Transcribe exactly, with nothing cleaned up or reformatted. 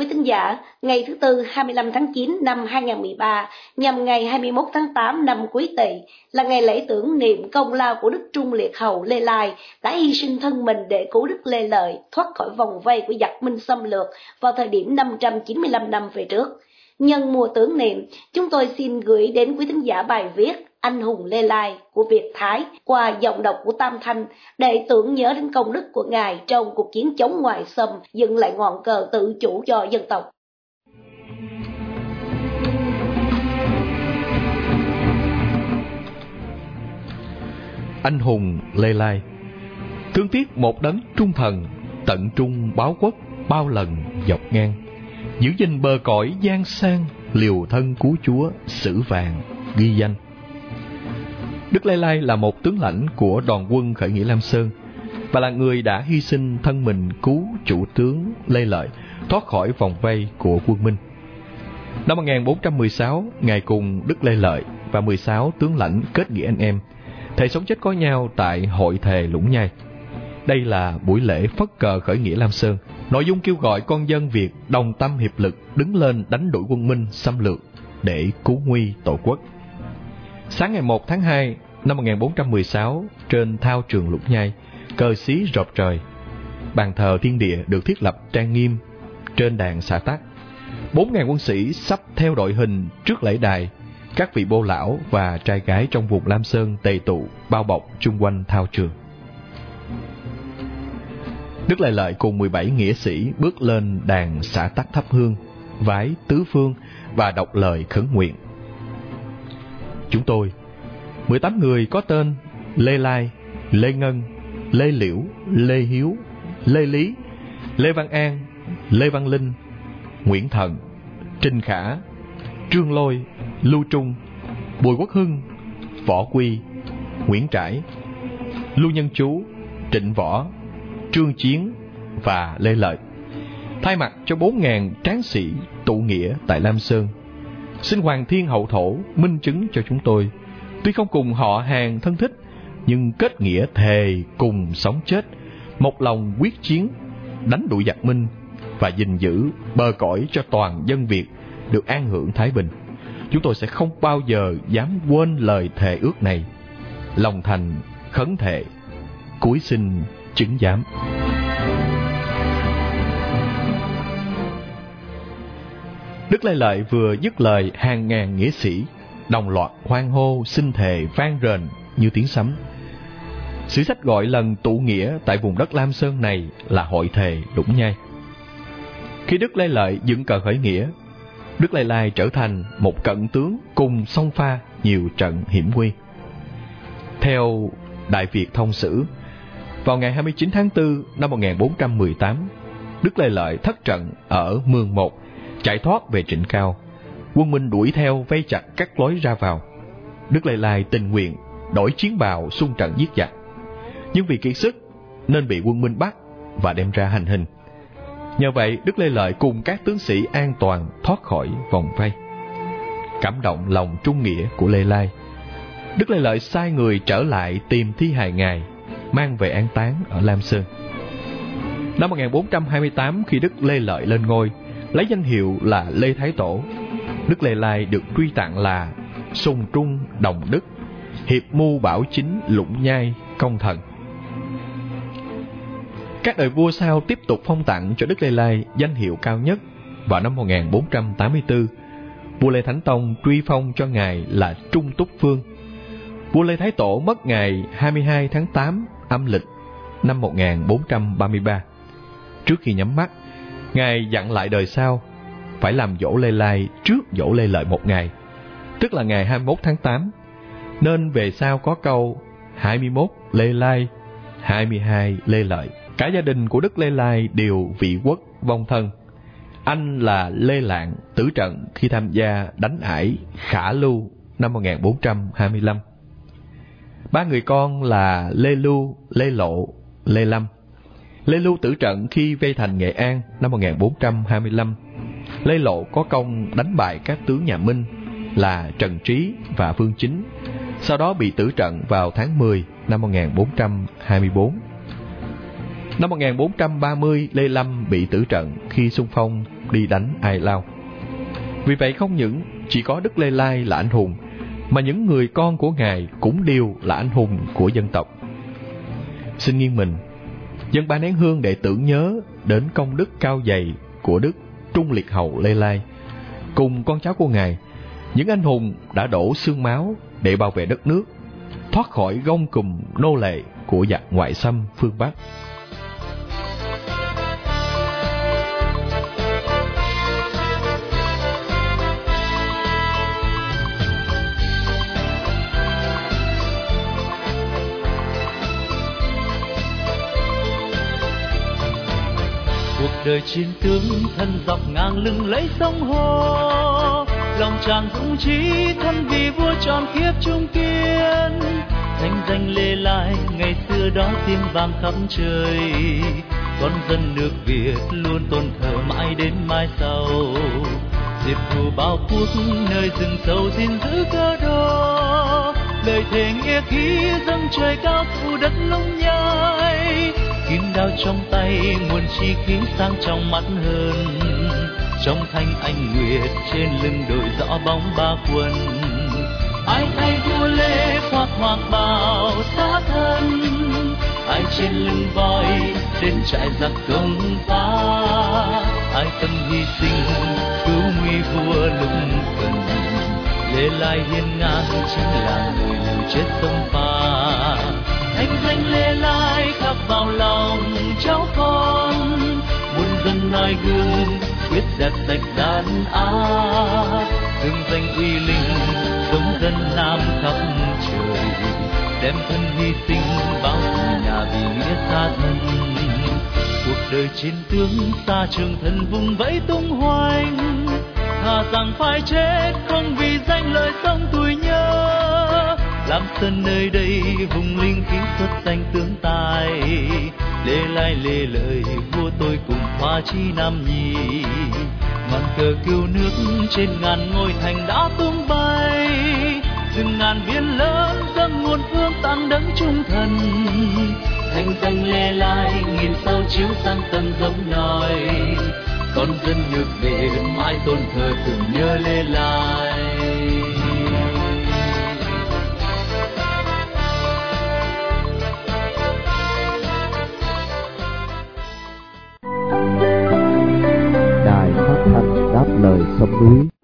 quý thính giả, ngày thứ Tư hai mươi lăm tháng chín năm hai nghìn không trăm mười ba nhằm ngày hai mươi mốt tháng tám năm Quý Tỵ là ngày lễ tưởng niệm công lao của Đức Trung Liệt Hầu Lê Lai đã hy sinh thân mình để cứu Đức Lê Lợi thoát khỏi vòng vây của giặc Minh xâm lược vào thời điểm năm trăm chín mươi lăm năm về trước. Nhân mùa tưởng niệm, chúng tôi xin gửi đến quý thính giả bài viết Anh hùng Lê Lai của Việt Thái qua giọng đọc của Tam Thanh để tưởng nhớ đến công đức của Ngài trong cuộc chiến chống ngoại xâm, dựng lại ngọn cờ tự chủ cho dân tộc. Anh hùng Lê Lai, thương tiếc một đấng trung thần, tận trung báo quốc bao lần dọc ngang, giữ gìn bờ cõi gian sang, liều thân cứu chúa sử vàng ghi danh. Đức Lê Lai là một tướng lãnh của đoàn quân khởi nghĩa Lam Sơn và là người đã hy sinh thân mình cứu chủ tướng Lê Lợi thoát khỏi vòng vây của quân Minh. Năm một nghìn bốn trăm mười sáu, Ngài cùng Đức Lê Lợi và mười sáu tướng lãnh kết nghĩa anh em, thề sống chết có nhau tại hội thề Lũng Nhai. Đây là buổi lễ phất cờ khởi nghĩa Lam Sơn, nội dung kêu gọi con dân Việt đồng tâm hiệp lực đứng lên đánh đuổi quân Minh xâm lược để cứu nguy tổ quốc. Sáng ngày một tháng hai năm một nghìn bốn trăm mười sáu, trên thao trường Lũng Nhai, cờ xí rộp trời, bàn thờ thiên địa được thiết lập trang nghiêm trên đàn xã tắc. Bốn ngàn quân sĩ sắp theo đội hình trước lễ đài. Các vị bô lão và trai gái trong vùng Lam Sơn tề tụ bao bọc chung quanh thao trường. Đức Lê Lợi cùng mười bảy nghĩa sĩ bước lên đàn xã tắc thắp hương, vái tứ phương và đọc lời khấn nguyện. Chúng tôi, mười tám người có tên Lê Lai, Lê Ngân, Lê Liễu, Lê Hiếu, Lê Lý, Lê Văn An, Lê Văn Linh, Nguyễn Thần, Trình Khả, Trương Lôi, Lưu Trung, Bùi Quốc Hưng, Võ Quy, Nguyễn Trãi, Lưu Nhân Chú, Trịnh Võ, Trương Chiến và Lê Lợi, thay mặt cho bốn ngàn tráng sĩ tụ nghĩa tại Lam Sơn, xin Hoàng Thiên Hậu Thổ minh chứng cho chúng tôi, tuy không cùng họ hàng thân thích, nhưng kết nghĩa thề cùng sống chết, một lòng quyết chiến, đánh đuổi giặc Minh và gìn giữ bờ cõi cho toàn dân Việt được an hưởng thái bình. Chúng tôi sẽ không bao giờ dám quên lời thề ước này. Lòng thành khấn thệ, cúi xin chứng giám. Đức Lê Lợi vừa dứt lời, hàng ngàn nghĩa sĩ đồng loạt hoan hô xin thề vang rền như tiếng sấm. Sử sách gọi lần tụ nghĩa tại vùng đất Lam Sơn này là hội thề Lũng Nhai. Khi Đức Lê Lợi dựng cờ khởi nghĩa, Đức Lê Lai trở thành một cận tướng cùng xông pha nhiều trận hiểm nguy. Theo Đại Việt Thông Sử, vào ngày hai mươi chín tháng tư năm một nghìn bốn trăm mười tám, Đức Lê Lợi thất trận ở Mường Một, chạy thoát về Trịnh Cao. Quân Minh đuổi theo vây chặt các lối ra vào. Đức Lê Lai tình nguyện đổi chiến bào xung trận giết giặc, nhưng vì kiệt sức nên bị quân Minh bắt và đem ra hành hình. Nhờ vậy, Đức Lê Lợi cùng các tướng sĩ an toàn thoát khỏi vòng vây. Cảm động lòng trung nghĩa của Lê Lai, Đức Lê Lợi sai người trở lại tìm thi hài Ngài, mang về an táng ở Lam Sơn. Năm một nghìn bốn trăm hai mươi tám, khi Đức Lê Lợi lên ngôi, lấy danh hiệu là Lê Thái Tổ, Đức Lê Lai được truy tặng là Sùng Trung Đồng Đức, Hiệp Mưu Bảo Chính Lũng Nhai Công Thần. Các đời vua sau tiếp tục phong tặng cho Đức Lê Lai danh hiệu cao nhất. Vào năm một nghìn bốn trăm tám mươi tư, vua Lê Thánh Tông truy phong cho Ngài là Trung Túc Vương. Vua Lê Thái Tổ mất ngày hai mươi hai tháng tám âm lịch năm một nghìn bốn trăm ba mươi ba. Trước khi nhắm mắt, Ngài dặn lại đời sau phải làm dỗ Lê Lai trước dỗ Lê Lợi một ngày, tức là ngày hai mươi mốt tháng tám, nên về sau có câu hai mươi mốt Lê Lai, hai mươi hai Lê Lợi. Cả gia đình của Đức Lê Lai đều vị quốc vong thân. Anh là Lê Lạng tử trận khi tham gia đánh ải Khả Lưu năm một nghìn bốn trăm hai mươi lăm. Ba người con là Lê Lưu, Lê Lộ, Lê Lâm. Lê Lưu tử trận khi vây thành Nghệ An năm một nghìn bốn trăm hai mươi lăm. Lê Lộ có công đánh bại các tướng nhà Minh là Trần Trí và Vương Chính, sau đó bị tử trận vào tháng mười năm một nghìn bốn trăm hai mươi tư. Năm một nghìn bốn trăm ba mươi, Lê Lâm bị tử trận khi xung phong đi đánh Ai Lao. Vì vậy không những chỉ có Đức Lê Lai là anh hùng, mà những người con của Ngài cũng đều là anh hùng của dân tộc. Xin nghiêng mình dâng ba nén hương để tưởng nhớ đến công đức cao dày của Đức Trung Liệt Hầu Lê Lai cùng con cháu của Ngài, những anh hùng đã đổ xương máu để bảo vệ đất nước, thoát khỏi gông cùm nô lệ của giặc ngoại xâm phương Bắc. Cuộc đời chiến tướng thân dọc ngang lưng lấy sông Hồ, lòng tràn dũng chí thân vì vua tròn kiếp trung kiên. Thanh danh Lê Lai ngày xưa đó tiếng vang khắp trời, con dân nước Việt luôn tôn thờ mãi đến mai sau. Diệt thù bao quốc nơi rừng sâu gìn giữ cơ đồ, lời thề nghĩa khí dâng trời cao phủ đất lung nhai. Kim đao trong tay muôn chi khí sang trong mắt hơn, trong thanh anh nguyệt trên lưng đội rõ bóng ba quân. Ai thay vua Lê khoác hoàng bào xa thân, ai trên lưng voi đến trại giặc công phá. Ai tâm hy sinh cứu nguy vua lúc cần, Lê Lai hiên ngang chính là người liều chết sông pha. Thanh danh Lê Lai khắc vào lòng cháu con, muôn dân noi gương quyết giặt sạch đàn áp. Hương danh uy linh giống dân Nam khắp trời, đem thân hy sinh bao nhà vì nghĩa xa thân. Cuộc đời chiến tướng xa trường thân vùng vẫy tung hoành, thà rằng phải chết không vì danh lợi sống tuổi nhớ. Lam Sơn nơi đây vùng linh khí xuất danh tướng tài, Lê Lai Lê Lợi vua tôi cùng Hoa Chi Nam Nhi. Ngọn cờ cứu nước trên ngàn ngôi thành đã tung bay, rừng ngàn viên lớn dâng nguồn phương tặng đấng trung thần. Thanh danh Lê Lai nghìn sao chiếu sang tầng giống nhòi, con dân nhược về mãi tôn thờ tưởng nhớ Lê Lai. Đài phát thanh Đáp Lời Sông Núi.